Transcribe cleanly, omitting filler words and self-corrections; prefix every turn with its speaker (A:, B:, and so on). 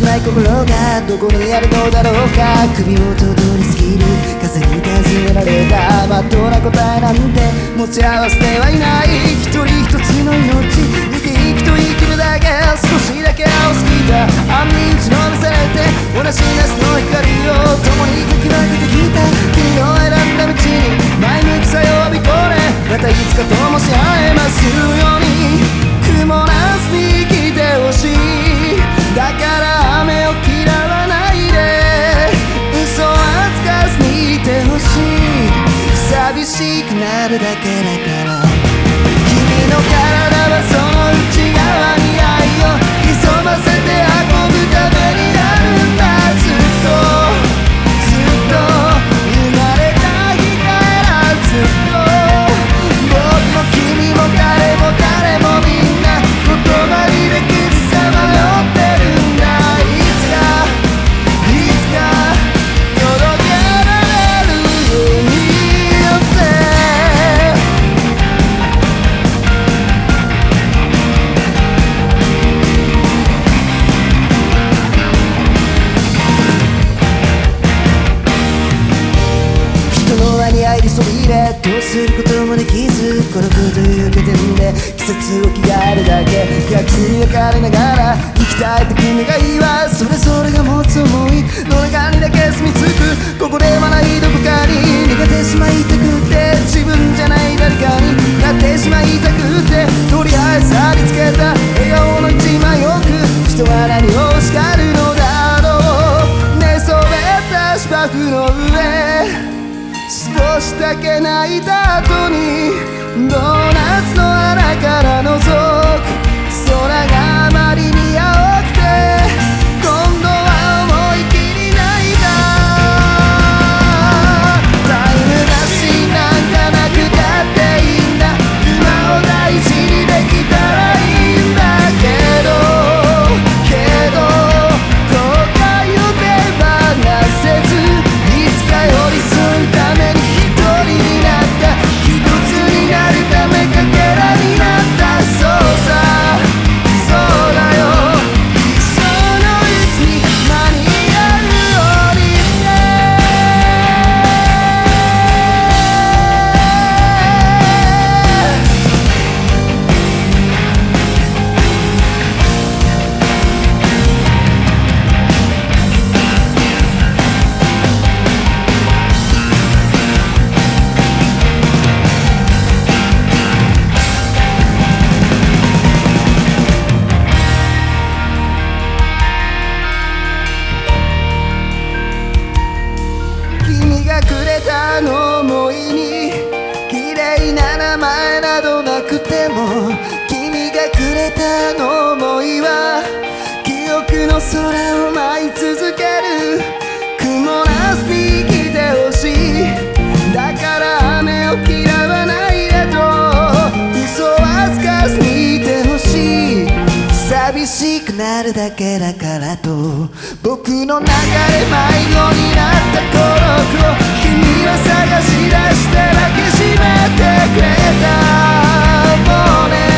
A: ない心がどこにあるのだろうか。首元通り過ぎる風に尋ねられたまっとうな答えなんて持ち合わせてはいない。一人一つの命生き生きと生きるだけ少しだけ青すぎた暗に打ちのめされて同じ夏の光を共にかき分けてきた。君の選んだ道に前向きさを浴びこれまたいつか灯し合えますように。曇らずに生きてほしい。だから雨を嫌わないで嘘はつかずにいてほしい。寂しくなるだけだから君の体はその内側に愛を潜ませて運ぶためにあるんだ。ずっとずっと生まれた日からずっと僕も君も誰も誰もみんな言葉にできずさまよってるんだ。いつかいつか届けられるようによって人の輪に入りそびれどうすることもできず孤独という拠点で季節を着替えるだけ逆に分かれながら生きたいと君が言いはそれぞれが持つ思いの中にだけ住み着くここではないどこかに逃げてしまいたくて自分じゃない誰かになってしまいたくてとりあえず貼り付けた笑顔の一枚奥人は何を叱るのだろう。寝そべった芝生の上少しだけ泣いた後にドーナツの穴から覗く空があまりに青くて今度は思い切り泣いた。タイムマシンなんかなくたっていいんだ今を大事にできたらいいんだけど後悔を手放せずいつか寄り添うために一つになるためかけらになった。そうさそうだよ一生のうちに間に合うようにあの想いに綺麗な名前などなくても君がくれたあの想いは記憶の空を舞い続ける。曇らずに生きてほしい。だから雨を嫌わないでと嘘はつかずにいてほしい。寂しくなるだけだからと僕の中で迷子になった孤独を君は探し出して抱きしめてくれた。もうね